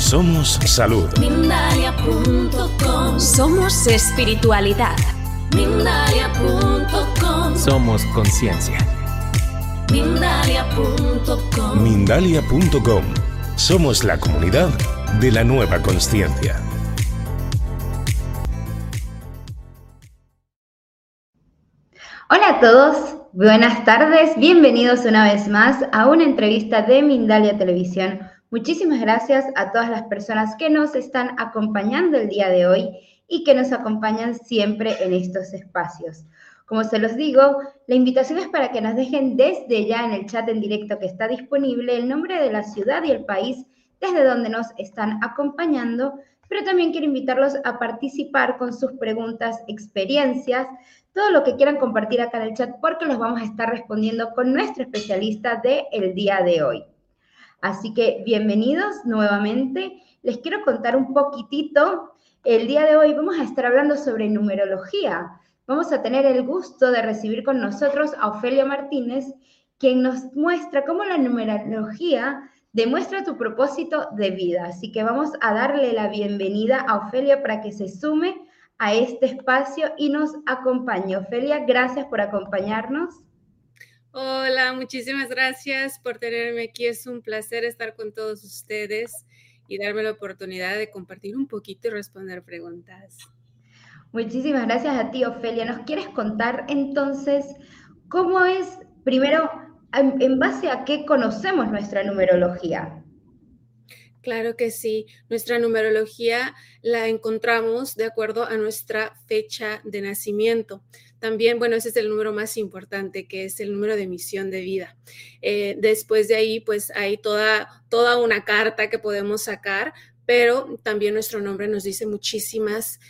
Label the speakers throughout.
Speaker 1: Somos salud.
Speaker 2: Mindalia.com.
Speaker 3: Somos espiritualidad.
Speaker 2: Mindalia.com.
Speaker 4: Somos conciencia.
Speaker 2: Mindalia.com.
Speaker 1: Mindalia.com. Somos la comunidad de la nueva consciencia.
Speaker 5: Hola a todos, buenas tardes, bienvenidos una vez más a una entrevista de Mindalia Televisión. Muchísimas gracias a todas las personas que nos están acompañando el día de hoy y que nos acompañan siempre en estos espacios. Como se los digo, la invitación es para que nos dejen desde ya en el chat en directo que está disponible el nombre de la ciudad y el país desde donde nos están acompañando, pero también quiero invitarlos a participar con sus preguntas, experiencias, todo lo que quieran compartir acá en el chat, porque los vamos a estar respondiendo con nuestro especialista del día de hoy. Así que bienvenidos nuevamente. Les quiero contar un poquitito. El día de hoy vamos a estar hablando sobre numerología. Vamos a tener el gusto de recibir con nosotros a Ofelia Martínez, quien nos muestra cómo la numerología demuestra tu propósito de vida. Así que vamos a darle la bienvenida a Ofelia para que se sume a este espacio y nos acompañe. Ofelia, gracias por acompañarnos.
Speaker 6: Hola, muchísimas gracias por tenerme aquí. Es un placer estar con todos ustedes y darme la oportunidad de compartir un poquito y responder preguntas.
Speaker 5: Muchísimas gracias a ti, Ofelia. ¿Nos quieres contar entonces cómo es, primero, en base a qué conocemos nuestra numerología?
Speaker 6: Claro que sí. Nuestra numerología la encontramos de acuerdo a nuestra fecha de nacimiento. También, bueno, ese es el número más importante, que es el número de misión de vida. Después de ahí, pues hay toda una carta que podemos sacar, pero también nuestro nombre nos dice muchísimas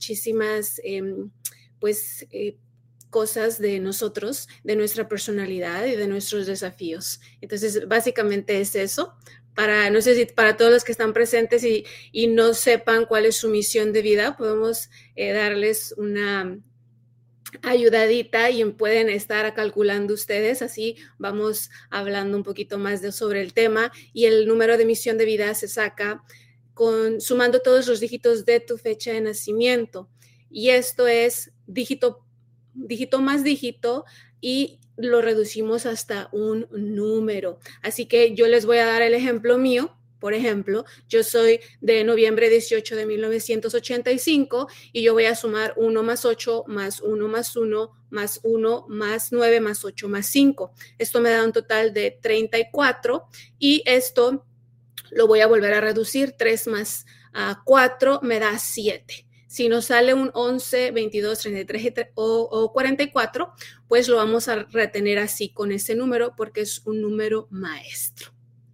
Speaker 6: cosas de nosotros, de nuestra personalidad y de nuestros desafíos. Entonces, básicamente es eso. No sé si para todos los que están presentes y no sepan cuál es su misión de vida, podemos darles una ayudadita y pueden estar calculando ustedes, así vamos hablando un poquito más sobre el tema. Y el número de misión de vida se saca sumando todos los dígitos de tu fecha de nacimiento, y esto es dígito más dígito, y lo reducimos hasta un número. Así que yo les voy a dar el ejemplo mío. Por ejemplo, yo soy de noviembre 18 de 1985 y yo voy a sumar 1 más 8 más 1 más 1 más 1 más 9 más 8 más 5. Esto me da un total de 34 y esto lo voy a volver a reducir. 3 más 4 me da 7. Si nos sale un 11, 22, 33 o 44, pues lo vamos a retener así con ese número porque es un número maestro.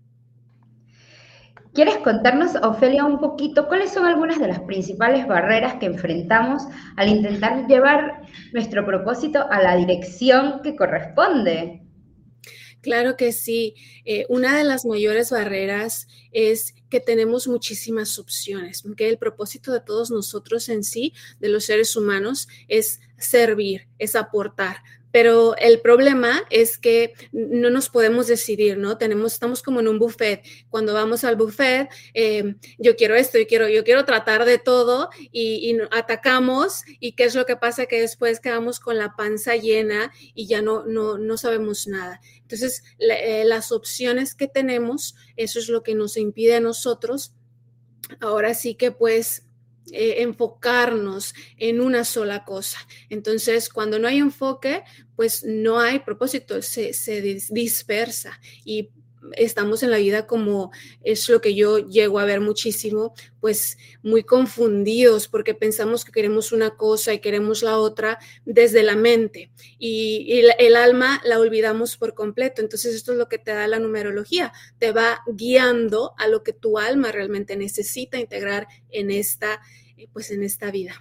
Speaker 5: ¿Quieres contarnos, Ofelia, un poquito cuáles son algunas de las principales barreras que enfrentamos al intentar llevar nuestro propósito a la dirección que corresponde?
Speaker 6: Claro que sí. Una de las mayores barreras es que tenemos muchísimas opciones, porque el propósito de todos nosotros en sí, de los seres humanos, es servir, es aportar. Pero el problema es que no nos podemos decidir, ¿no? Estamos como en un buffet. Cuando vamos al buffet, yo quiero esto, yo quiero tratar de todo y atacamos. ¿Y qué es lo que pasa? Que después quedamos con la panza llena y ya no sabemos nada. Entonces, las opciones que tenemos, eso es lo que nos impide a nosotros, ahora sí que pues, enfocarnos en una sola cosa. Entonces, cuando no hay enfoque, pues no hay propósito, se dispersa y estamos en la vida, como es lo que yo llego a ver muchísimo, pues muy confundidos porque pensamos que queremos una cosa y queremos la otra desde la mente y el alma la olvidamos por completo. Entonces esto es lo que te da la numerología, te va guiando a lo que tu alma realmente necesita integrar en esta vida.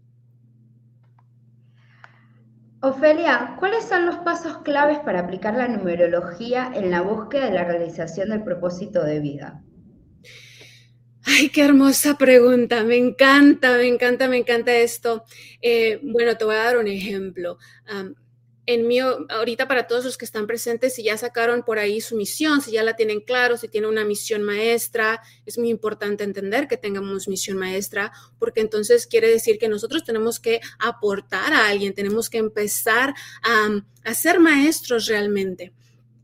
Speaker 5: Ofelia, ¿cuáles son los pasos claves para aplicar la numerología en la búsqueda de la realización del propósito de vida?
Speaker 6: Ay, qué hermosa pregunta. Me encanta esto. Bueno, te voy a dar un ejemplo. ahorita para todos los que están presentes, si ya sacaron por ahí su misión, si ya la tienen claro, si tienen una misión maestra, es muy importante entender que tengamos misión maestra, porque entonces quiere decir que nosotros tenemos que aportar a alguien, tenemos que empezar a ser maestros realmente.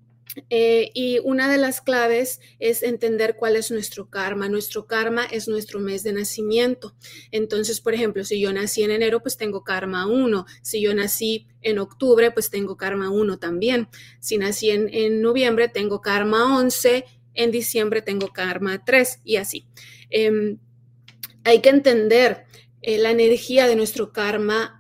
Speaker 6: Y una de las claves es entender cuál es nuestro karma. Nuestro karma es nuestro mes de nacimiento. Entonces, por ejemplo, si yo nací en enero, pues tengo karma 1. Si yo nací en octubre, pues tengo karma 1 también. Si nací en noviembre, tengo karma 11. En diciembre tengo karma 3 y así. Hay que entender la energía de nuestro karma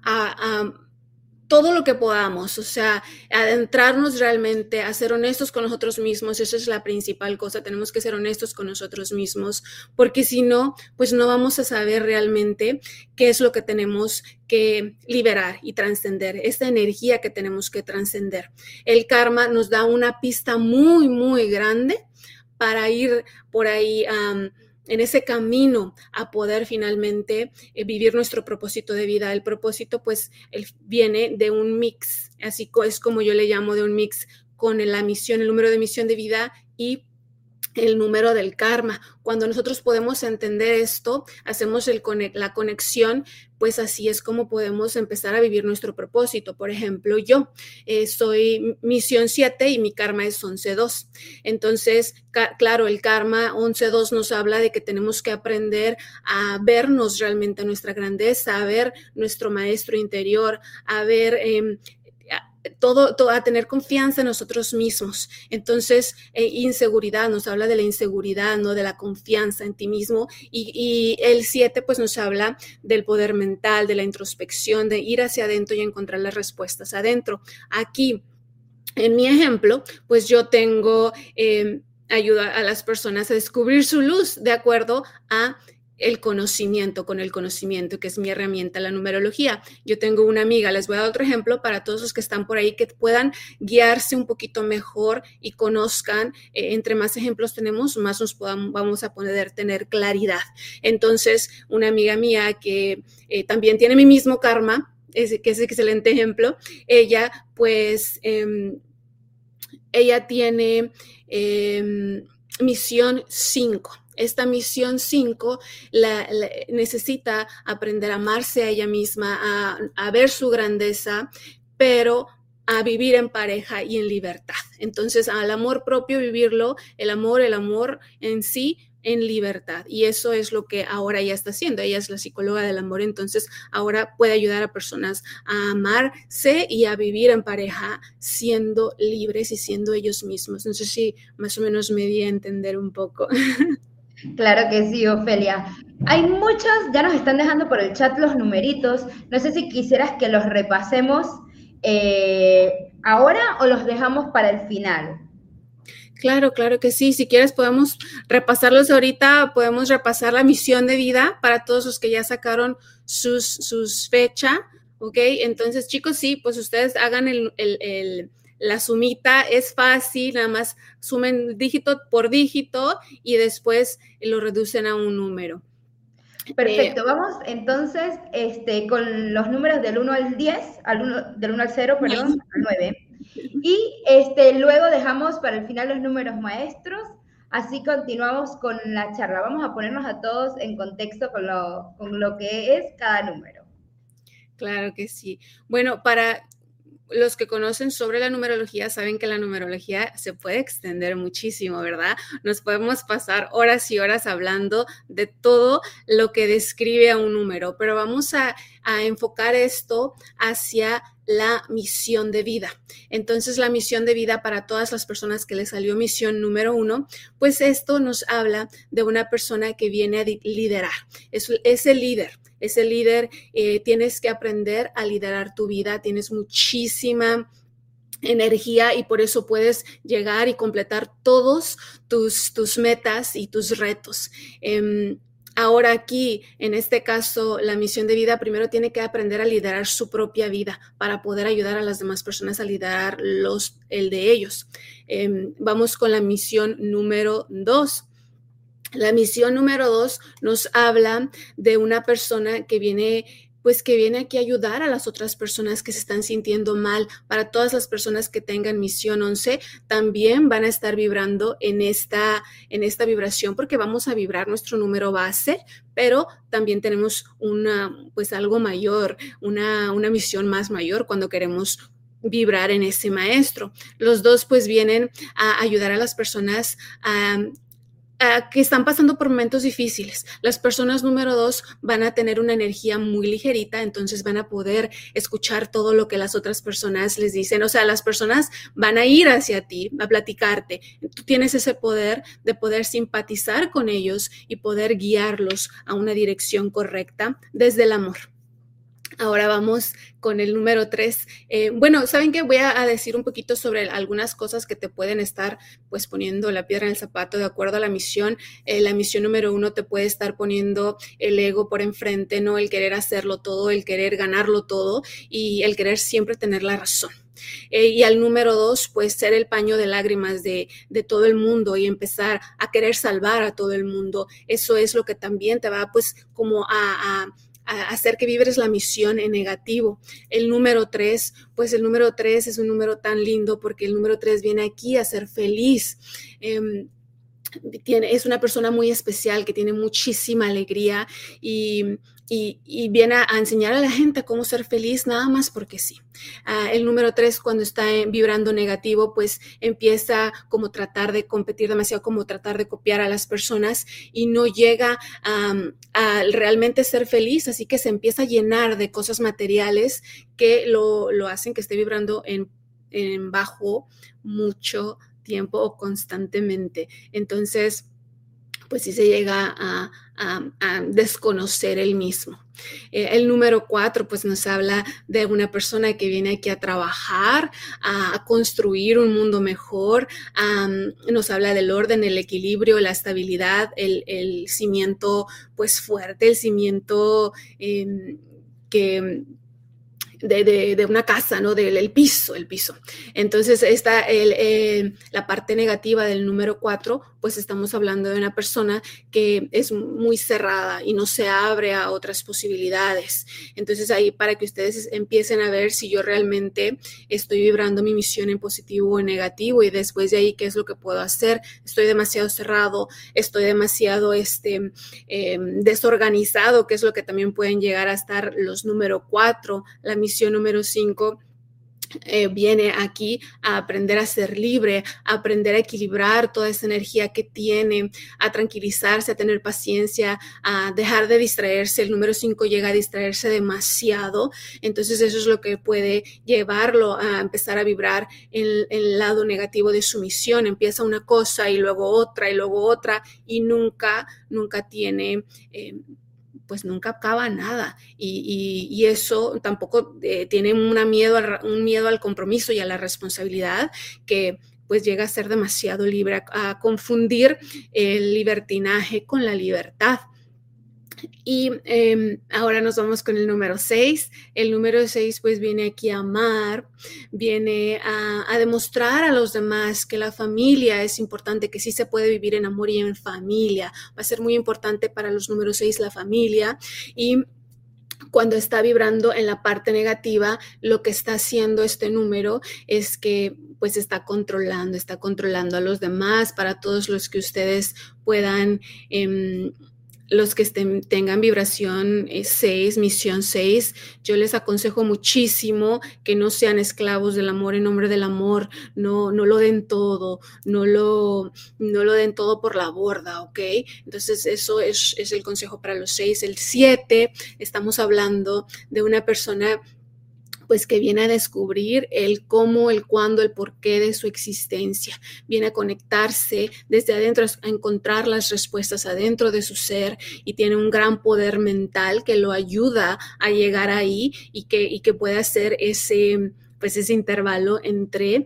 Speaker 6: todo lo que podamos, o sea, adentrarnos realmente, a ser honestos con nosotros mismos. Esa es la principal cosa, tenemos que ser honestos con nosotros mismos, porque si no, pues no vamos a saber realmente qué es lo que tenemos que liberar y trascender, esta energía que tenemos que trascender. El karma nos da una pista muy, muy grande para ir por ahí en ese camino a poder finalmente vivir nuestro propósito de vida. El propósito, pues, viene de un mix, así es como yo le llamo, de un mix con la misión, el número de misión de vida y el número del karma. Cuando nosotros podemos entender esto, hacemos la conexión, pues así es como podemos empezar a vivir nuestro propósito. Por ejemplo, yo soy misión 7 y mi karma es 11-2. Entonces, claro, el karma 11-2 nos habla de que tenemos que aprender a vernos realmente nuestra grandeza, a ver nuestro maestro interior, a ver todo, a tener confianza en nosotros mismos. Entonces, inseguridad, nos habla de la inseguridad, ¿no? De la confianza en ti mismo. Y el 7, pues, nos habla del poder mental, de la introspección, de ir hacia adentro y encontrar las respuestas adentro. Aquí, en mi ejemplo, pues yo tengo ayuda a las personas a descubrir su luz de acuerdo a el conocimiento, con el conocimiento, que es mi herramienta, la numerología. Yo tengo una amiga, les voy a dar otro ejemplo para todos los que están por ahí, que puedan guiarse un poquito mejor y conozcan. Entre más ejemplos tenemos, más vamos a poder tener claridad. Entonces, una amiga mía que también tiene mi mismo karma, que es excelente ejemplo, ella, pues, ella tiene misión 5. Esta misión 5 necesita aprender a amarse a ella misma, a ver su grandeza, pero a vivir en pareja y en libertad. Entonces, al amor propio, vivirlo, el amor en sí, en libertad. Y eso es lo que ahora ella está haciendo. Ella es la psicóloga del amor, entonces ahora puede ayudar a personas a amarse y a vivir en pareja siendo libres y siendo ellos mismos. No sé si más o menos me di a entender un poco.
Speaker 5: Claro que sí, Ofelia. Hay muchos, ya nos están dejando por el chat los numeritos. No sé si quisieras que los repasemos ahora o los dejamos para el final.
Speaker 6: Claro que sí. Si quieres podemos repasarlos ahorita, podemos repasar la misión de vida para todos los que ya sacaron sus fechas, ¿ok? Entonces, chicos, sí, pues ustedes hagan la sumita, es fácil, nada más sumen dígito por dígito y después lo reducen a un número.
Speaker 5: Perfecto, vamos entonces con los números del 1 al 10, del 1 al 0, perdón, al 9. Y luego dejamos para el final los números maestros, así continuamos con la charla. Vamos a ponernos a todos en contexto con lo que es cada número.
Speaker 6: Claro que sí. Bueno, para los que conocen sobre la numerología saben que la numerología se puede extender muchísimo, ¿verdad? Nos podemos pasar horas y horas hablando de todo lo que describe a un número, pero vamos a enfocar esto hacia la misión de vida. Entonces, la misión de vida para todas las personas que les salió misión número 1, pues esto nos habla de una persona que viene a liderar. Ese líder, tienes que aprender a liderar tu vida, tienes muchísima energía y por eso puedes llegar y completar todos tus metas y tus retos. Ahora aquí, en este caso, la misión de vida primero tiene que aprender a liderar su propia vida para poder ayudar a las demás personas a liderar el de ellos. Vamos con la misión número 2. La misión número 2 nos habla de una persona que viene pues que viene aquí a ayudar a las otras personas que se están sintiendo mal. Para todas las personas que tengan misión 11, también van a estar vibrando en esta vibración, porque vamos a vibrar nuestro número base, pero también tenemos pues algo mayor, una misión más mayor cuando queremos vibrar en ese maestro. Los dos pues vienen a ayudar a las personas que están pasando por momentos difíciles. Las personas número 2 van a tener una energía muy ligerita, entonces van a poder escuchar todo lo que las otras personas les dicen. O sea, las personas van a ir hacia ti, a platicarte. Tú tienes ese poder de poder simpatizar con ellos y poder guiarlos a una dirección correcta desde el amor. Ahora vamos con el número 3. Bueno, ¿saben qué? Voy a decir un poquito sobre algunas cosas que te pueden estar pues poniendo la piedra en el zapato de acuerdo a la misión. La misión número 1 te puede estar poniendo el ego por enfrente, ¿no? El querer hacerlo todo, el querer ganarlo todo y el querer siempre tener la razón. Y al número 2, pues ser el paño de lágrimas de todo el mundo y empezar a querer salvar a todo el mundo. Eso es lo que también te va pues como a hacer que vibres la misión en negativo. El número 3, pues el número 3 es un número tan lindo porque el número 3 viene aquí a ser feliz. Es una persona muy especial que tiene muchísima alegría y viene a enseñar a la gente cómo ser feliz nada más porque sí. El número 3 cuando está vibrando negativo pues empieza como tratar de competir demasiado, como tratar de copiar a las personas y no llega a realmente ser feliz, así que se empieza a llenar de cosas materiales que lo hacen que esté vibrando en bajo mucho tiempo o constantemente. Entonces, pues sí se llega a desconocer el mismo. El número 4, pues nos habla de una persona que viene aquí a trabajar, a construir un mundo mejor, nos habla del orden, el equilibrio, la estabilidad, el cimiento pues fuerte, el cimiento de una casa, ¿no? El piso. Entonces, la parte negativa del número 4, pues estamos hablando de una persona que es muy cerrada y no se abre a otras posibilidades. Entonces, ahí para que ustedes empiecen a ver si yo realmente estoy vibrando mi misión en positivo o en negativo y después de ahí, ¿qué es lo que puedo hacer? Estoy demasiado cerrado, estoy demasiado desorganizado, que es lo que también pueden llegar a estar los número 4, la misión número 5 viene aquí a aprender a ser libre, a aprender a equilibrar toda esa energía que tiene, a tranquilizarse, a tener paciencia, a dejar de distraerse. El número 5 llega a distraerse demasiado, entonces eso es lo que puede llevarlo a empezar a vibrar en el lado negativo de su misión. Empieza una cosa y luego otra y nunca tiene pues nunca acaba nada y eso tampoco tiene un miedo al compromiso y a la responsabilidad que pues llega a ser demasiado libre, a confundir el libertinaje con la libertad. Y ahora nos vamos con el número 6. El número 6 pues viene aquí a amar, viene a demostrar a los demás que la familia es importante, que sí se puede vivir en amor y en familia. Va a ser muy importante para los números 6 la familia y cuando está vibrando en la parte negativa, lo que está haciendo este número es que pues está controlando a los demás. Para todos los que ustedes puedan los que tengan vibración 6, misión 6, yo les aconsejo muchísimo que no sean esclavos del amor en nombre del amor, no lo den todo, no lo den todo por la borda, ¿ok? Entonces eso es el consejo para los 6. El 7, estamos hablando de una persona pues que viene a descubrir el cómo, el cuándo, el porqué de su existencia. Viene a conectarse desde adentro, a encontrar las respuestas adentro de su ser y tiene un gran poder mental que lo ayuda a llegar ahí y que puede hacer ese intervalo entre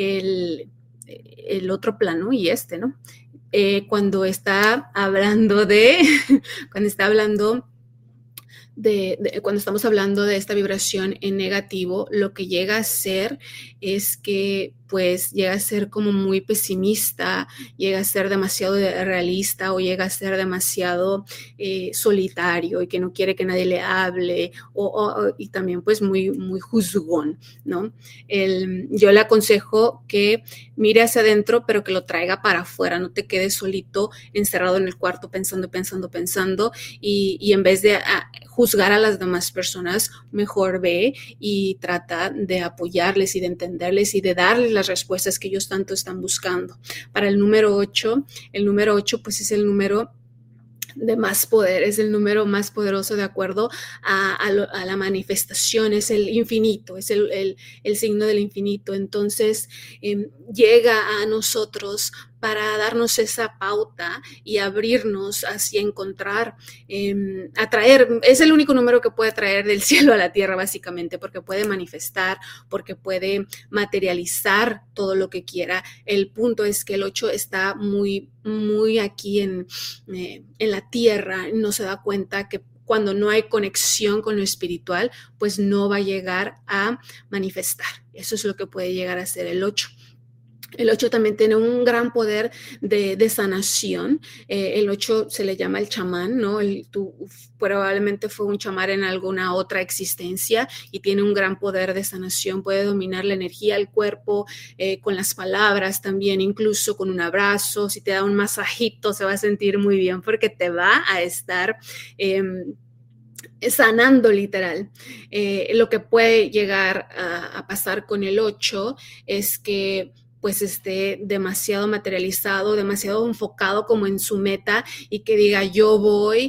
Speaker 6: el otro plano y ¿no? Cuando está hablando cuando estamos hablando de esta vibración en negativo, lo que llega a ser es que pues llega a ser como muy pesimista, llega a ser demasiado realista o llega a ser demasiado solitario y que no quiere que nadie le hable y también pues muy, muy juzgón, ¿no? Yo le aconsejo que mire hacia adentro, pero que lo traiga para afuera, no te quedes solito encerrado en el cuarto pensando y en vez de juzgar a las demás personas, mejor ve y trata de apoyarles y de entenderles y de darles las respuestas que ellos tanto están buscando. Para el número 8 pues es el número de más poder, es el número más poderoso de acuerdo a la manifestación, es el infinito, es el signo del infinito. Entonces llega a nosotros para darnos esa pauta y abrirnos hacia encontrar, atraer, es el único número que puede traer del cielo a la tierra básicamente, porque puede manifestar, porque puede materializar todo lo que quiera. El punto es que el 8 está muy, muy aquí en la tierra, no se da cuenta que cuando no hay conexión con lo espiritual, pues no va a llegar a manifestar. Eso es lo que puede llegar a ser el 8. El 8 también tiene un gran poder de sanación. El 8 se le llama el chamán, ¿no? Tú probablemente fue un chamán en alguna otra existencia y tiene un gran poder de sanación. Puede dominar la energía del cuerpo con las palabras también, incluso con un abrazo. Si te da un masajito, se va a sentir muy bien porque te va a estar sanando literal. Lo que puede llegar a pasar con el 8 es que pues esté demasiado materializado, demasiado enfocado como en su meta y que diga yo voy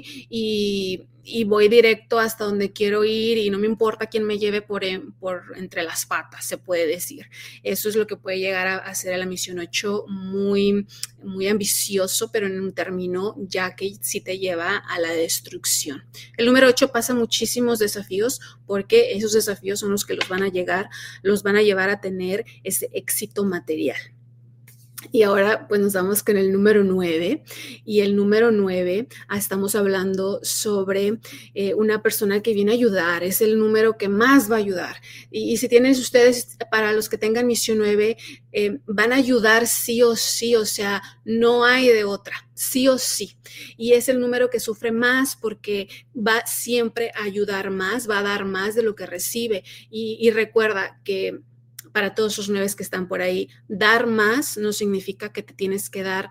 Speaker 6: y voy directo hasta donde quiero ir y no me importa quién me lleve por entre las patas, se puede decir. Eso es lo que puede llegar a ser la misión 8, muy, muy ambicioso, pero en un término ya que sí te lleva a la destrucción. El número 8 pasa muchísimos desafíos porque esos desafíos son los que los van a llevar a tener ese éxito material. Y ahora pues nos vamos con el número 9 y el número 9 estamos hablando sobre una persona que viene a ayudar, es el número que más va a ayudar y si tienen ustedes, para los que tengan misión 9, van a ayudar sí o sí, o sea, no hay de otra, sí o sí, y es el número que sufre más porque va siempre a ayudar más, va a dar más de lo que recibe y recuerda que para todos los 9 que están por ahí, dar más no significa que te tienes que dar,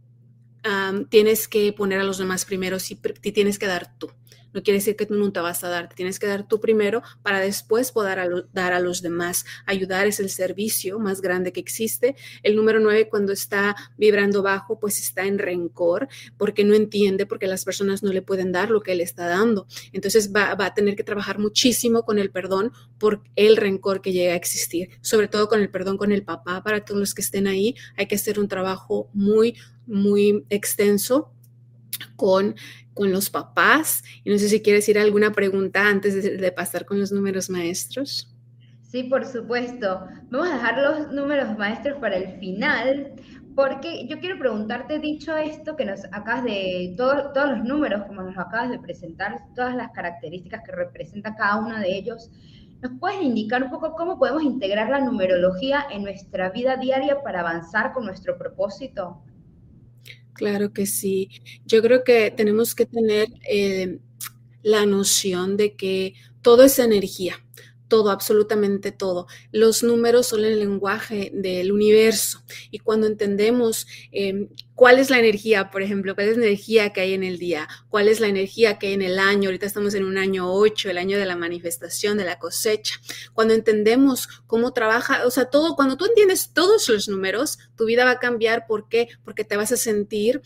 Speaker 6: tienes que poner a los demás primero, sí, te tienes que dar tú. No quiere decir que tú no te vas a dar, te tienes que dar tú primero para después poder dar a los demás. Ayudar es el servicio más grande que existe. El número 9 cuando está vibrando bajo, pues está en rencor porque no entiende, porque las personas no le pueden dar lo que él está dando. Entonces va a tener que trabajar muchísimo con el perdón por el rencor que llega a existir, sobre todo con el perdón con el papá. Para todos los que estén ahí hay que hacer un trabajo muy, muy extenso con los papás. Y no sé si quieres ir a alguna pregunta antes de pasar con los números maestros.
Speaker 5: Sí, por supuesto. Vamos a dejar los números maestros para el final, porque yo quiero preguntarte, dicho esto, que nos acabas de, todos los números, como nos acabas de presentar, todas las características que representa cada uno de ellos, ¿nos puedes indicar un poco cómo podemos integrar la numerología en nuestra vida diaria para avanzar con nuestro propósito?
Speaker 6: Claro que sí. Yo creo que tenemos que tener la noción de que todo es energía, todo, absolutamente todo. Los números son el lenguaje del universo y cuando entendemos cuál es la energía, por ejemplo, cuál es la energía que hay en el día, cuál es la energía que hay en el año, ahorita estamos en un año 8, el año de la manifestación, de la cosecha, cuando entendemos cómo trabaja, o sea, todo, cuando tú entiendes todos los números, tu vida va a cambiar. ¿Por qué? Porque te vas a sentir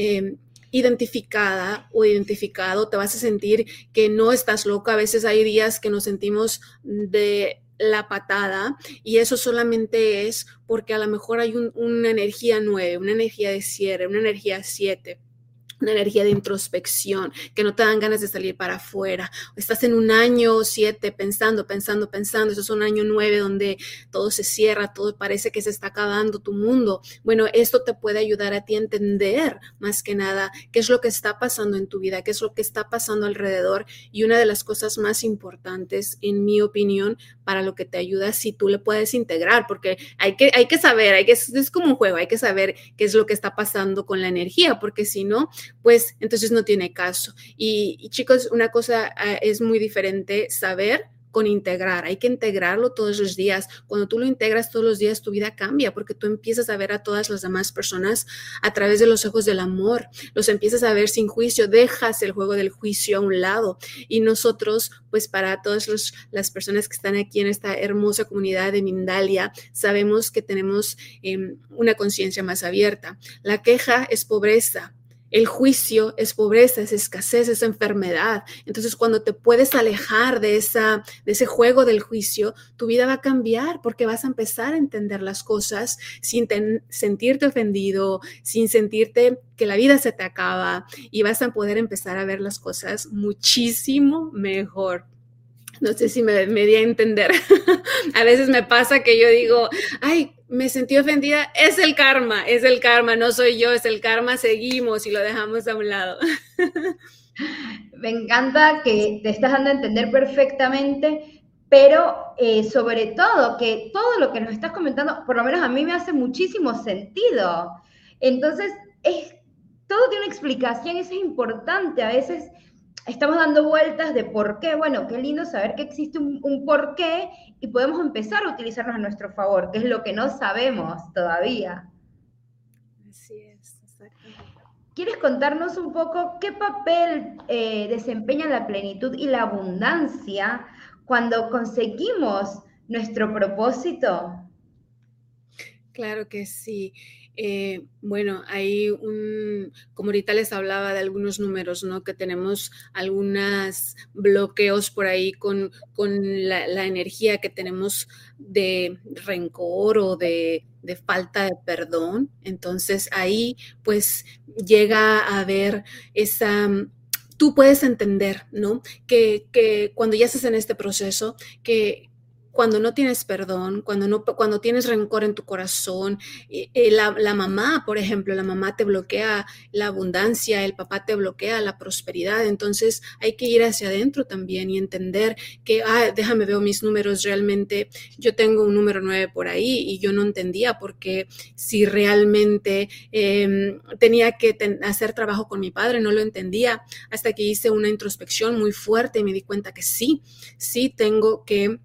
Speaker 6: identificada o identificado, te vas a sentir que no estás loca. A veces hay días que nos sentimos de la patada y eso solamente es porque a lo mejor hay una energía 9, una energía de cierre, una energía 7. una energía de introspección, que no te dan ganas de salir para afuera. Estás en un año 7 pensando. Eso es un año 9 donde todo se cierra, todo parece que se está acabando tu mundo. Bueno, esto te puede ayudar a ti a entender más que nada qué es lo que está pasando en tu vida, qué es lo que está pasando alrededor. Y una de las cosas más importantes, en mi opinión, para lo que te ayuda, si tú le puedes integrar, porque hay que saber, es como un juego, hay que saber qué es lo que está pasando con la energía, porque si no, pues entonces no tiene caso. Y chicos, una cosa es muy diferente saber con integrar. Hay que integrarlo todos los días. Cuando tú lo integras todos los días, tu vida cambia porque tú empiezas a ver a todas las demás personas a través de los ojos del amor. Los empiezas a ver sin juicio. Dejas el juego del juicio a un lado. Y nosotros, pues para todas las personas que están aquí en esta hermosa comunidad de Mindalia, sabemos que tenemos una conciencia más abierta. La queja es pobreza. El juicio es pobreza, es escasez, es enfermedad. Entonces, cuando te puedes alejar de ese juego del juicio, tu vida va a cambiar porque vas a empezar a entender las cosas sin sentirte ofendido, sin sentirte que la vida se te acaba, y vas a poder empezar a ver las cosas muchísimo mejor. No sé si me di a entender. A veces me pasa que yo digo, ay, me sentí ofendida. Es el karma, no soy yo, es el karma. Seguimos y lo dejamos a un lado.
Speaker 5: Me encanta que te estás dando a entender perfectamente, pero sobre todo que todo lo que nos estás comentando, por lo menos a mí me hace muchísimo sentido. Entonces, todo tiene una explicación, eso es importante. A veces estamos dando vueltas de por qué. Bueno, qué lindo saber que existe un por qué y podemos empezar a utilizarnos a nuestro favor, que es lo que no sabemos todavía.
Speaker 6: Así es, exactamente.
Speaker 5: ¿Quieres contarnos un poco qué papel desempeña la plenitud y la abundancia cuando conseguimos nuestro propósito?
Speaker 6: Claro que sí. Bueno, hay como ahorita les hablaba de algunos números, ¿no? Que tenemos algunos bloqueos por ahí con la energía que tenemos de rencor o de falta de perdón. Entonces ahí pues llega a haber tú puedes entender, ¿no? Que cuando ya estás en este proceso, que cuando no tienes perdón, cuando tienes rencor en tu corazón, la mamá, por ejemplo, la mamá te bloquea la abundancia, el papá te bloquea la prosperidad. Entonces hay que ir hacia adentro también y entender que, déjame ver mis números, realmente yo tengo un número 9 por ahí y yo no entendía porque si realmente tenía que hacer trabajo con mi padre, no lo entendía hasta que hice una introspección muy fuerte y me di cuenta que sí tengo que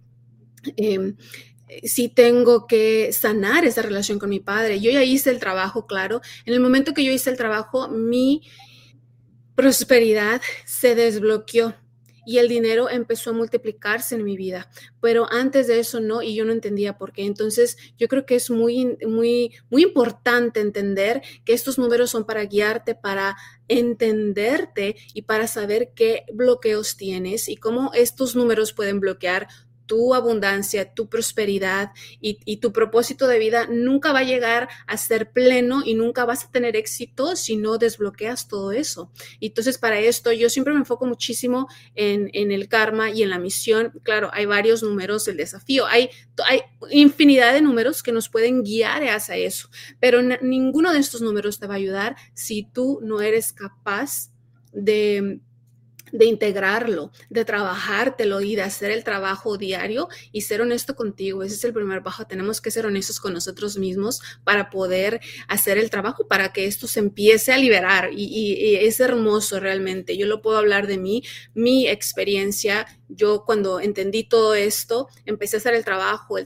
Speaker 6: sí tengo que sanar esa relación con mi padre. Yo ya hice el trabajo, claro. En el momento que yo hice el trabajo, mi prosperidad se desbloqueó y el dinero empezó a multiplicarse en mi vida. Pero antes de eso no, y yo no entendía por qué. Entonces, yo creo que es muy, muy, muy importante entender que estos números son para guiarte, para entenderte y para saber qué bloqueos tienes y cómo estos números pueden bloquear tu abundancia, tu prosperidad y tu propósito de vida. Nunca va a llegar a ser pleno y nunca vas a tener éxito si no desbloqueas todo eso. Y entonces para esto yo siempre me enfoco muchísimo en el karma y en la misión. Claro, hay varios números, el desafío, hay infinidad de números que nos pueden guiar hacia eso, pero ninguno de estos números te va a ayudar si tú no eres capaz de integrarlo, de trabajártelo y de hacer el trabajo diario y ser honesto contigo. Ese es el primer paso. Tenemos que ser honestos con nosotros mismos para poder hacer el trabajo, para que esto se empiece a liberar y es hermoso realmente. Yo lo puedo hablar de mi experiencia. Yo cuando entendí todo esto, empecé a hacer el trabajo,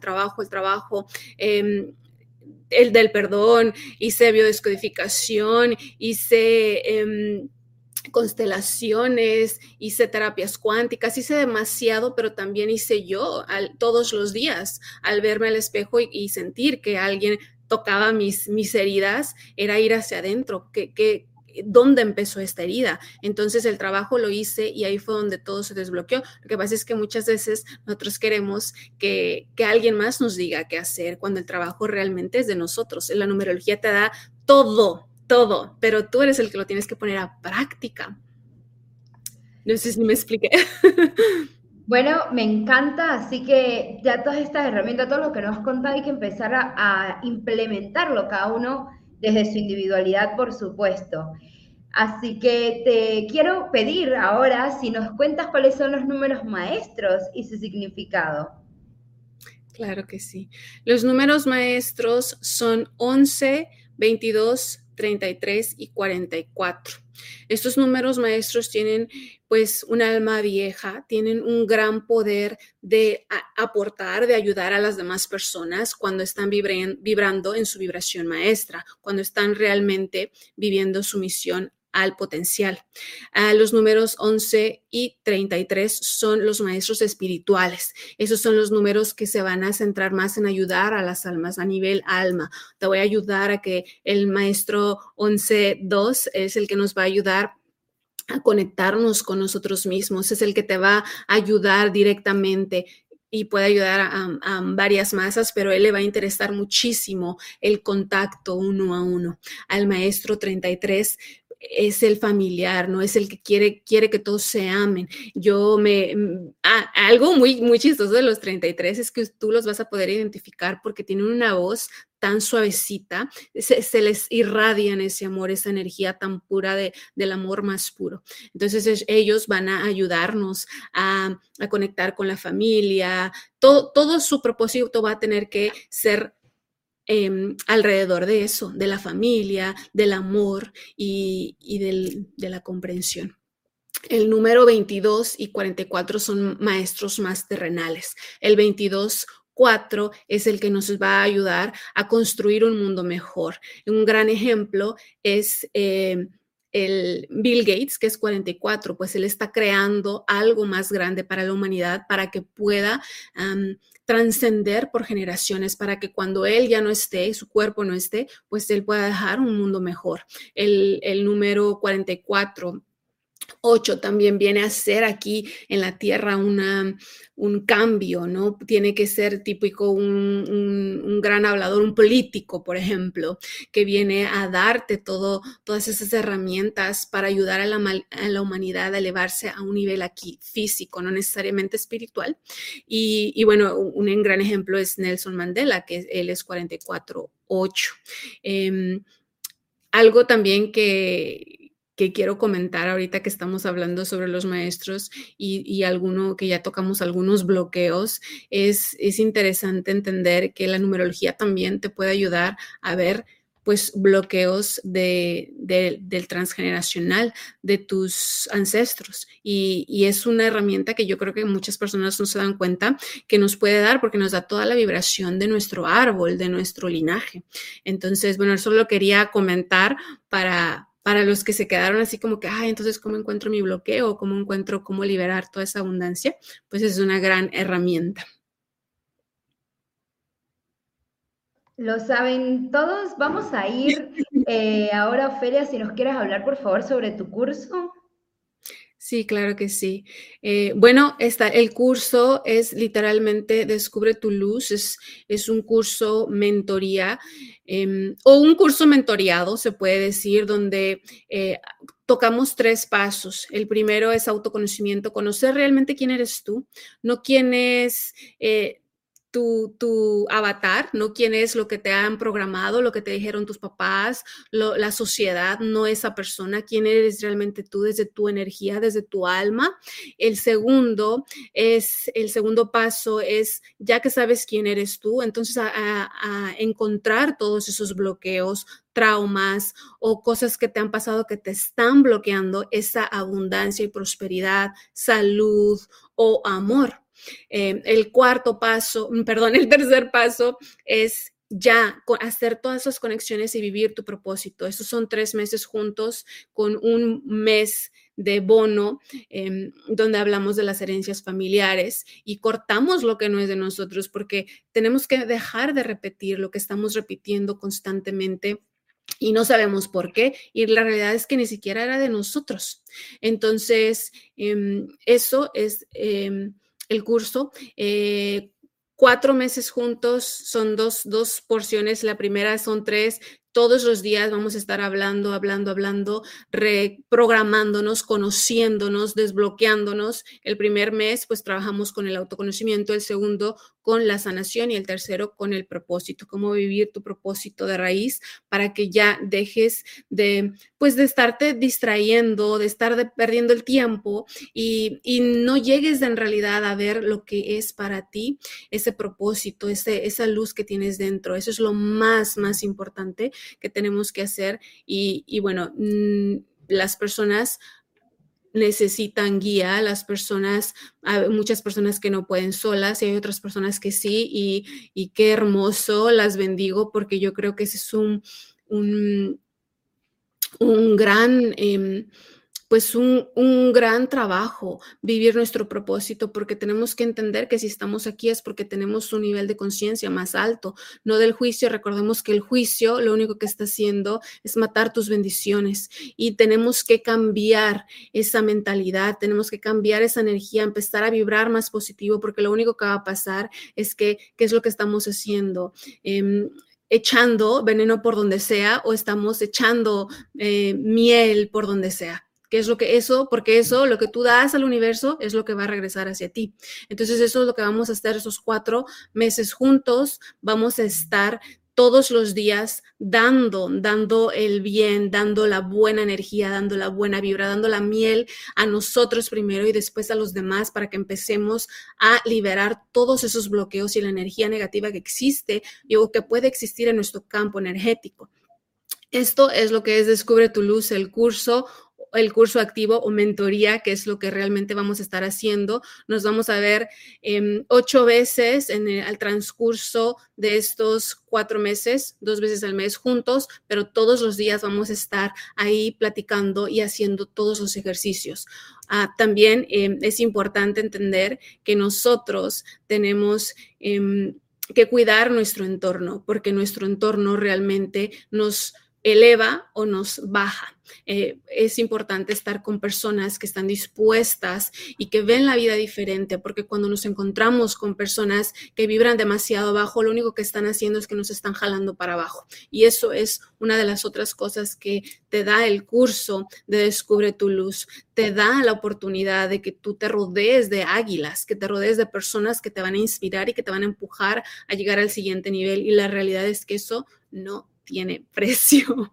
Speaker 6: el del perdón, hice biodescodificación, hice constelaciones, hice terapias cuánticas, hice demasiado, pero también hice yo todos los días al verme al espejo y sentir que alguien tocaba mis heridas, era ir hacia adentro, ¿dónde empezó esta herida? Entonces el trabajo lo hice y ahí fue donde todo se desbloqueó. Lo que pasa es que muchas veces nosotros queremos que alguien más nos diga qué hacer cuando el trabajo realmente es de nosotros. La numerología te da todo todo, pero tú eres el que lo tienes que poner a práctica. No sé si me expliqué.
Speaker 5: Bueno, me encanta, así que ya todas estas herramientas, todo lo que nos has contado, hay que empezar a implementarlo cada uno desde su individualidad, por supuesto. Así que te quiero pedir ahora si nos cuentas cuáles son los números maestros y su significado.
Speaker 6: Claro que sí. Los números maestros son 11, 22, 33 y 44. Estos números maestros tienen pues un alma vieja, tienen un gran poder de aportar, de ayudar a las demás personas cuando están vibrando en su vibración maestra, cuando están realmente viviendo su misión al potencial. Los números 11 y 33 son los maestros espirituales. Esos son los números que se van a centrar más en ayudar a las almas a nivel alma. Te voy a ayudar a que el maestro 11-2 es el que nos va a ayudar a conectarnos con nosotros mismos, es el que te va a ayudar directamente y puede ayudar a varias masas, pero él le va a interesar muchísimo el contacto uno a uno. Al maestro 33 es el familiar, ¿no? Es el que quiere que todos se amen. Algo muy chistoso de los 33 es que tú los vas a poder identificar porque tienen una voz tan suavecita, se les irradian ese amor, esa energía tan pura del amor más puro. Entonces ellos van a ayudarnos a conectar con la familia. Todo su propósito va a tener que ser alrededor de eso, de la familia, del amor y de la comprensión. El número 22 y 44 son maestros más terrenales. El 22-4 es el que nos va a ayudar a construir un mundo mejor. Un gran ejemplo es el Bill Gates, que es 44, pues él está creando algo más grande para la humanidad para que pueda trascender por generaciones, para que cuando él ya no esté, su cuerpo no esté, pues él pueda dejar un mundo mejor. El número 44 8 también viene a ser aquí en la Tierra un cambio, ¿no? Tiene que ser típico un gran hablador, un político, por ejemplo, que viene a darte todas esas herramientas para ayudar a la humanidad a elevarse a un nivel aquí físico, no necesariamente espiritual. Y bueno, un gran ejemplo es Nelson Mandela, que él es 44-8. Algo también que quiero comentar ahorita que estamos hablando sobre los maestros y alguno que ya tocamos algunos bloqueos, es interesante entender que la numerología también te puede ayudar a ver pues bloqueos del transgeneracional de tus ancestros y es una herramienta que yo creo que muchas personas no se dan cuenta que nos puede dar porque nos da toda la vibración de nuestro árbol, de nuestro linaje. Entonces, bueno, eso lo quería comentar para los que se quedaron así como que, entonces, ¿cómo encuentro mi bloqueo? ¿Cómo encuentro cómo liberar toda esa abundancia? Pues es una gran herramienta.
Speaker 5: Lo saben todos. Vamos a ir ahora, Ofelia, si nos quieres hablar, por favor, sobre tu curso.
Speaker 6: Sí, claro que sí. Bueno, el curso es literalmente Descubre tu Luz, es un curso mentoría o un curso mentoreado, se puede decir, donde tocamos 3 pasos. El primero es autoconocimiento, conocer realmente quién eres tú, no quién es tu avatar, no quién es lo que te han programado, lo que te dijeron tus papás, la sociedad, no esa persona, quién eres realmente tú desde tu energía, desde tu alma. El segundo paso es, ya que sabes quién eres tú, entonces a encontrar todos esos bloqueos, traumas o cosas que te han pasado que te están bloqueando esa abundancia y prosperidad, salud o amor. El tercer paso es ya hacer todas esas conexiones y vivir tu propósito. Estos son 3 meses juntos con un mes de bono donde hablamos de las herencias familiares y cortamos lo que no es de nosotros porque tenemos que dejar de repetir lo que estamos repitiendo constantemente y no sabemos por qué, y la realidad es que ni siquiera era de nosotros. Entonces, eso es el curso. 4 meses juntos, son dos porciones, la primera son 3 todos los días vamos a estar hablando, reprogramándonos, conociéndonos, desbloqueándonos. El primer mes, pues trabajamos con el autoconocimiento, el segundo con la sanación y el tercero con el propósito, cómo vivir tu propósito de raíz para que ya dejes de estarte distrayendo, de estar perdiendo el tiempo y no llegues en realidad a ver lo que es para ti ese propósito, esa luz que tienes dentro. Eso es lo más importante que tenemos que hacer y bueno, las personas necesitan guía, hay muchas personas que no pueden solas y hay otras personas que sí y qué hermoso, las bendigo porque yo creo que ese es un gran un gran trabajo, vivir nuestro propósito, porque tenemos que entender que si estamos aquí es porque tenemos un nivel de conciencia más alto, no del juicio. Recordemos que el juicio lo único que está haciendo es matar tus bendiciones y tenemos que cambiar esa mentalidad, tenemos que cambiar esa energía, empezar a vibrar más positivo, porque lo único que va a pasar es que, ¿qué es lo que estamos haciendo? Echando veneno por donde sea o estamos echando miel por donde sea. ¿Qué es lo que porque eso, lo que tú das al universo es lo que va a regresar hacia ti. Entonces eso es lo que vamos a hacer esos 4 meses juntos. Vamos a estar todos los días dando el bien, dando la buena energía, dando la buena vibra, dando la miel a nosotros primero y después a los demás para que empecemos a liberar todos esos bloqueos y la energía negativa que existe o que puede existir en nuestro campo energético. Esto es lo que es Descubre tu Luz, el curso activo o mentoría, que es lo que realmente vamos a estar haciendo. Nos vamos a ver 8 veces al transcurso de estos 4 meses, 2 veces al mes juntos, pero todos los días vamos a estar ahí platicando y haciendo todos los ejercicios. También es importante entender que nosotros tenemos que cuidar nuestro entorno, porque nuestro entorno realmente nos eleva o nos baja. Es importante estar con personas que están dispuestas y que ven la vida diferente, porque cuando nos encontramos con personas que vibran demasiado bajo, lo único que están haciendo es que nos están jalando para abajo. Y eso es una de las otras cosas que te da el curso de Descubre tu Luz. Te da la oportunidad de que tú te rodees de águilas, que te rodees de personas que te van a inspirar y que te van a empujar a llegar al siguiente nivel. Y la realidad es que eso no tiene precio.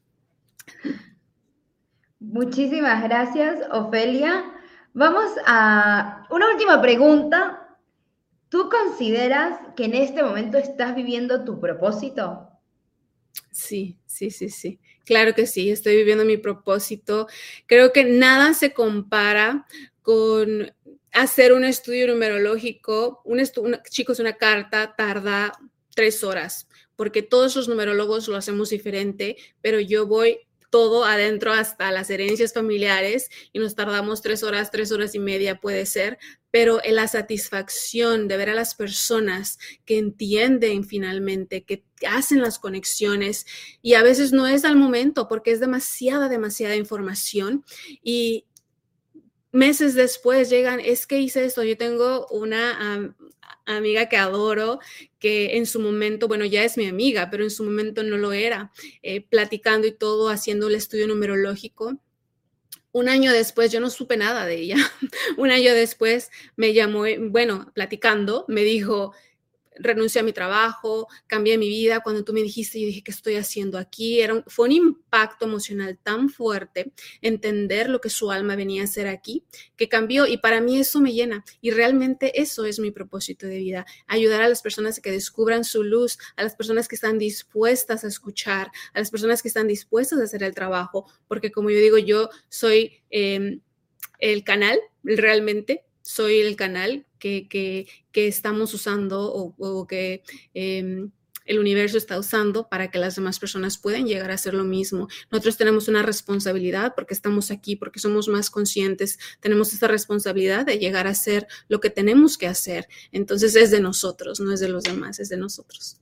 Speaker 5: Muchísimas gracias, Ofelia. Vamos a una última pregunta. ¿Tú consideras que en este momento estás viviendo tu propósito?
Speaker 6: Sí. Claro que sí, estoy viviendo mi propósito. Creo que nada se compara con hacer un estudio numerológico. Chicos, una carta tarda 3 horas, porque todos los numerólogos lo hacemos diferente, pero yo voy todo adentro hasta las herencias familiares y nos tardamos 3 horas, 3 horas y media puede ser, pero en la satisfacción de ver a las personas que entienden finalmente, que hacen las conexiones y a veces no es al momento porque es demasiada información y meses después llegan, es que hice esto. Yo tengo una amiga que adoro, que en su momento, bueno, ya es mi amiga, pero en su momento no lo era, platicando y todo, haciendo el estudio numerológico. Un año después, yo no supe nada de ella. Un año después me llamó, bueno, platicando, me dijo, renuncié a mi trabajo, cambié mi vida. Cuando tú me dijiste, yo dije, ¿qué estoy haciendo aquí? Fue un impacto emocional tan fuerte, entender lo que su alma venía a hacer aquí, que cambió y para mí eso me llena y realmente eso es mi propósito de vida, ayudar a las personas a que descubran su luz, a las personas que están dispuestas a escuchar, a las personas que están dispuestas a hacer el trabajo, porque como yo digo, yo soy el canal, realmente soy el canal que estamos usando o que el universo está usando para que las demás personas puedan llegar a hacer lo mismo. Nosotros tenemos una responsabilidad porque estamos aquí, porque somos más conscientes, tenemos esta responsabilidad de llegar a hacer lo que tenemos que hacer. Entonces es de nosotros, no es de los demás, es de nosotros.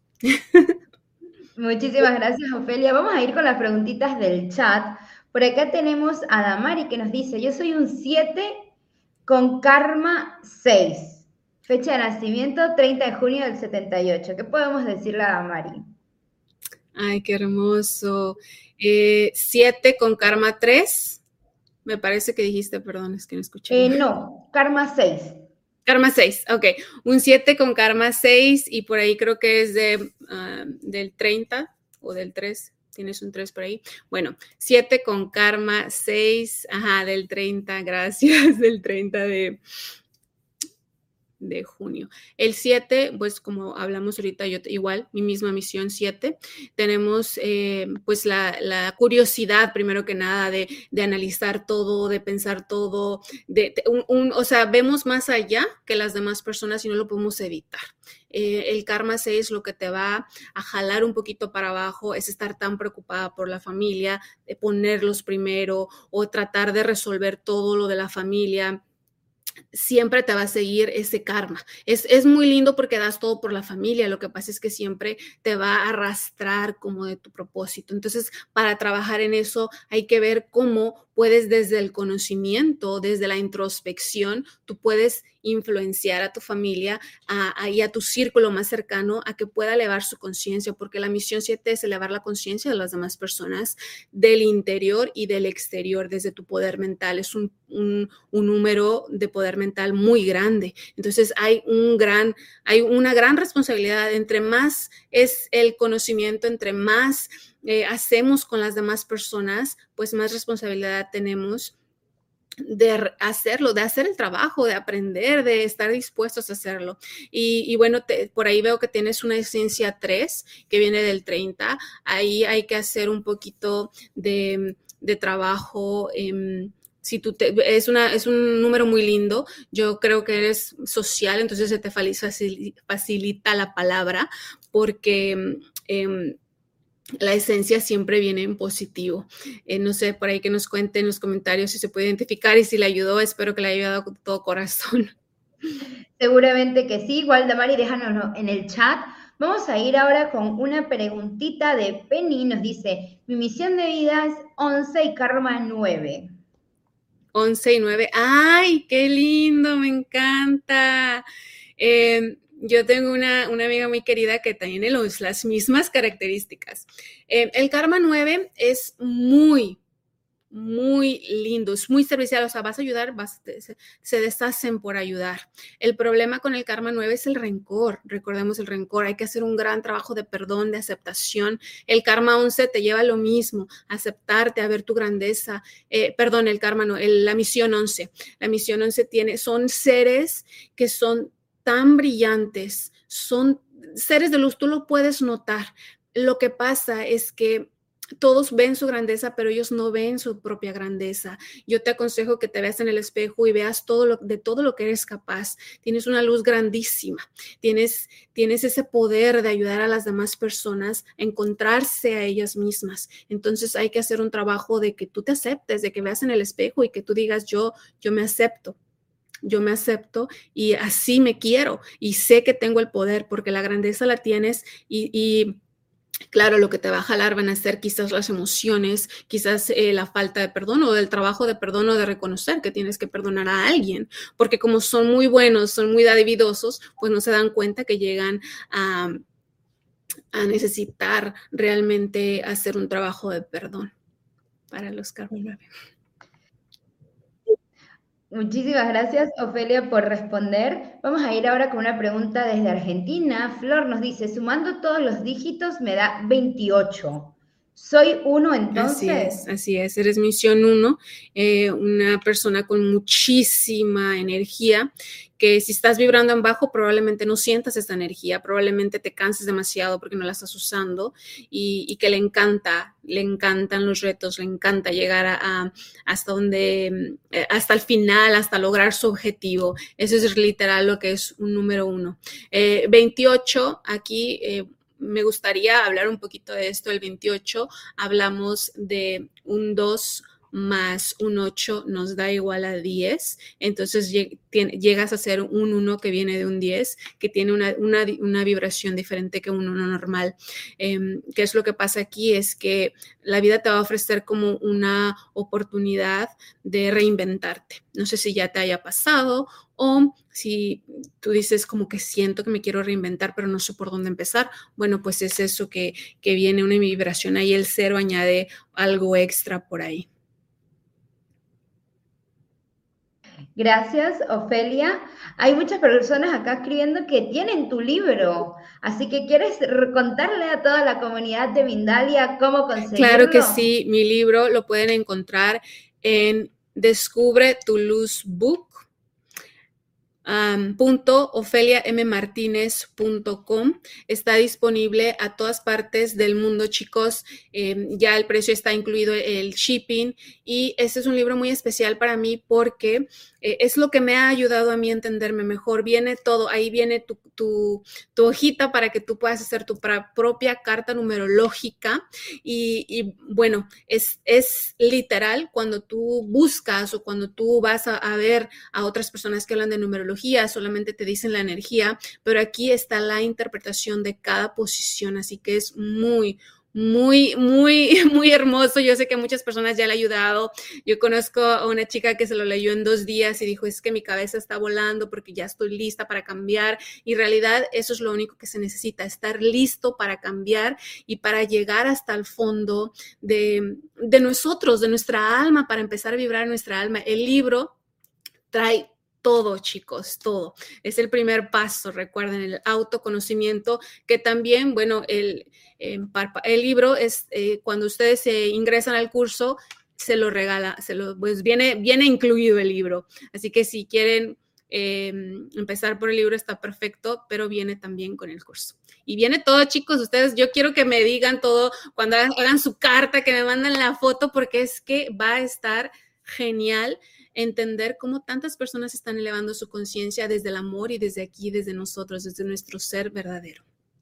Speaker 5: Muchísimas gracias, Ofelia. Vamos a ir con las preguntitas del chat. Por acá tenemos a Damari que nos dice, yo soy un 7 con karma 6. Fecha de nacimiento 30 de junio del 78. ¿Qué podemos decirle a Damari?
Speaker 6: Ay, qué hermoso. 7 con karma 3. Me parece que dijiste, perdón, es que no escuché bien.
Speaker 5: No, karma 6.
Speaker 6: Karma 6, ok. Un 7 con karma 6 y por ahí creo que es del 30 o del 3. Tienes un 3 por ahí. Bueno, 7 con karma 6, ajá, del 30, gracias, del 30 de junio. El 7, pues como hablamos ahorita, yo igual, mi misma misión 7, tenemos pues la curiosidad, primero que nada, de analizar todo, de pensar todo, o sea, vemos más allá que las demás personas y no lo podemos evitar. El karma 6 lo que te va a jalar un poquito para abajo es estar tan preocupada por la familia, de ponerlos primero o tratar de resolver todo lo de la familia. Siempre te va a seguir ese karma. Es muy lindo porque das todo por la familia, lo que pasa es que siempre te va a arrastrar como de tu propósito. Entonces, para trabajar en eso hay que ver cómo puedes desde el conocimiento, desde la introspección, tú puedes influenciar a tu familia y a tu círculo más cercano a que pueda elevar su conciencia, porque la misión 7 es elevar la conciencia de las demás personas del interior y del exterior, desde tu poder mental. Es un número de poder mental muy grande. Entonces hay una gran responsabilidad. Entre más es el conocimiento, entre más hacemos con las demás personas, pues más responsabilidad tenemos de hacerlo, de hacer el trabajo, de aprender, de estar dispuestos a hacerlo. Y bueno, por ahí veo que tienes una esencia 3 que viene del 30. Ahí hay que hacer un poquito de trabajo. Si es un número muy lindo, yo creo que eres social, entonces se te facilita la palabra porque la esencia siempre viene en positivo. No sé, por ahí que nos cuente en los comentarios si se puede identificar y si le ayudó. Espero que le haya ayudado con todo corazón.
Speaker 5: Seguramente que sí. Igual, Damari, déjanos en el chat. Vamos a ir ahora con una preguntita de Penny. Nos dice, mi misión de vida es 11 y karma 9.
Speaker 6: 11 y 9. ¡Ay, qué lindo! Me encanta. Yo tengo una amiga muy querida que tiene las mismas características. El karma 9 es muy, muy lindo, es muy servicial, o sea, vas a ayudar, se deshacen por ayudar. El problema con el karma 9 es el rencor, recordemos el rencor, hay que hacer un gran trabajo de perdón, de aceptación. El karma 11 te lleva a lo mismo, a aceptarte, a ver tu grandeza. El karma no, la misión 11. La misión 11 son seres que son tan brillantes, son seres de luz, tú lo puedes notar. Lo que pasa es que todos ven su grandeza, pero ellos no ven su propia grandeza. Yo te aconsejo que te veas en el espejo y veas todo lo que eres capaz. Tienes una luz grandísima. Tienes ese poder de ayudar a las demás personas a encontrarse a ellas mismas. Entonces hay que hacer un trabajo de que tú te aceptes, de que veas en el espejo y que tú digas, yo me acepto. Yo me acepto y así me quiero y sé que tengo el poder porque la grandeza la tienes y claro, lo que te va a jalar van a ser quizás las emociones, quizás la falta de perdón o del trabajo de perdón o de reconocer que tienes que perdonar a alguien, porque como son muy buenos, son muy dadivosos, pues no se dan cuenta que llegan a necesitar realmente hacer un trabajo de perdón para los karma 9.
Speaker 5: Muchísimas gracias, Ofelia, por responder. Vamos a ir ahora con una pregunta desde Argentina. Flor nos dice, sumando todos los dígitos me da 28. ¿Soy 1 entonces?
Speaker 6: Así es. Eres misión 1, una persona con muchísima energía, que si estás vibrando en bajo probablemente no sientas esta energía, probablemente te canses demasiado porque no la estás usando y que le encantan los retos, le encanta llegar hasta el final, hasta lograr su objetivo. Eso es literal lo que es un número 1. 28, aquí me gustaría hablar un poquito de esto. El 28 hablamos de un 2 más un 8 nos da igual a 10, entonces llegas a ser un 1 que viene de un 10, que tiene una vibración diferente que un 1 normal. ¿Qué es lo que pasa aquí? Es que la vida te va a ofrecer como una oportunidad de reinventarte. No sé si ya te haya pasado O si tú dices como que siento que me quiero reinventar, pero no sé por dónde empezar, bueno, pues es eso que viene una vibración ahí, el 0 añade algo extra por ahí.
Speaker 5: Gracias, Ofelia. Hay muchas personas acá escribiendo que tienen tu libro, así que ¿quieres contarle a toda la comunidad de Mindalia cómo conseguirlo?
Speaker 6: Claro que sí, mi libro lo pueden encontrar en Descubre tu Luz Book. .ofeliammartinez.com. Está disponible a todas partes del mundo, chicos. Ya el precio está incluido el shipping, y este es un libro muy especial para mí porque es lo que me ha ayudado a mí a entenderme mejor. Viene todo, ahí viene tu hojita para que tú puedas hacer tu propia carta numerológica, y bueno, es literal cuando tú buscas o cuando tú vas a ver a otras personas que hablan de numerología, solamente te dicen la energía, pero aquí está la interpretación de cada posición, así que es muy hermoso. Yo sé que a muchas personas ya le ha ayudado. Yo conozco a una chica que se lo leyó en 2 días y dijo, es que mi cabeza está volando porque ya estoy lista para cambiar, y en realidad eso es lo único que se necesita, estar listo para cambiar y para llegar hasta el fondo de nosotros, de nuestra alma, para empezar a vibrar nuestra alma. El libro trae todo, chicos, todo. Es el primer paso, recuerden, el autoconocimiento, que también, bueno, el libro es, cuando ustedes se ingresan al curso, se lo regala, pues viene incluido el libro. Así que si quieren empezar por el libro está perfecto, pero viene también con el curso. Y viene todo, chicos. Ustedes, yo quiero que me digan todo cuando hagan su carta, que me manden la foto, porque es que va a estar genial entender cómo tantas personas están elevando su conciencia desde el amor y desde aquí, desde nosotros, desde nuestro ser verdadero.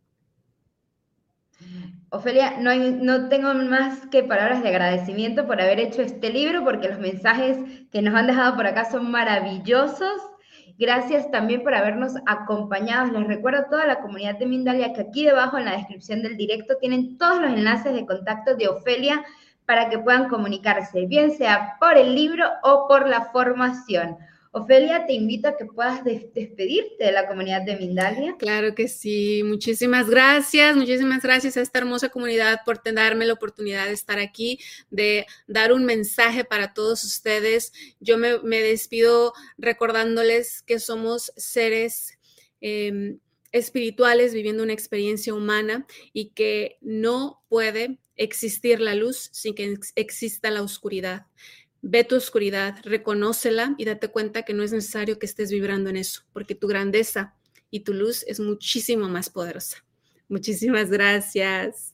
Speaker 5: Ofelia, no tengo más que palabras de agradecimiento por haber hecho este libro, porque los mensajes que nos han dejado por acá son maravillosos. Gracias también por habernos acompañado. Les recuerdo a toda la comunidad de Mindalia que aquí debajo en la descripción del directo tienen todos los enlaces de contacto de Ofelia para que puedan comunicarse, bien sea por el libro o por la formación. Ofelia, te invito a que puedas despedirte de la comunidad de Mindalia.
Speaker 6: Claro que sí. Muchísimas gracias a esta hermosa comunidad por darme la oportunidad de estar aquí, de dar un mensaje para todos ustedes. Yo me despido recordándoles que somos seres espirituales viviendo una experiencia humana, y que no puede existir la luz sin que exista la oscuridad. Ve tu oscuridad, reconócela y date cuenta que no es necesario que estés vibrando en eso, porque tu grandeza y tu luz es muchísimo más poderosa. Muchísimas gracias.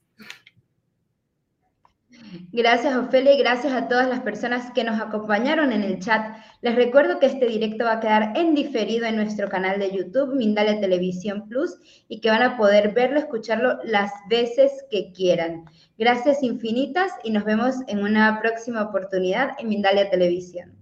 Speaker 5: Gracias, Ofelia, y gracias a todas las personas que nos acompañaron en el chat. Les recuerdo que este directo va a quedar en diferido en nuestro canal de YouTube, Mindalia Televisión Plus, y que van a poder verlo, escucharlo las veces que quieran. Gracias infinitas y nos vemos en una próxima oportunidad en Mindalia Televisión.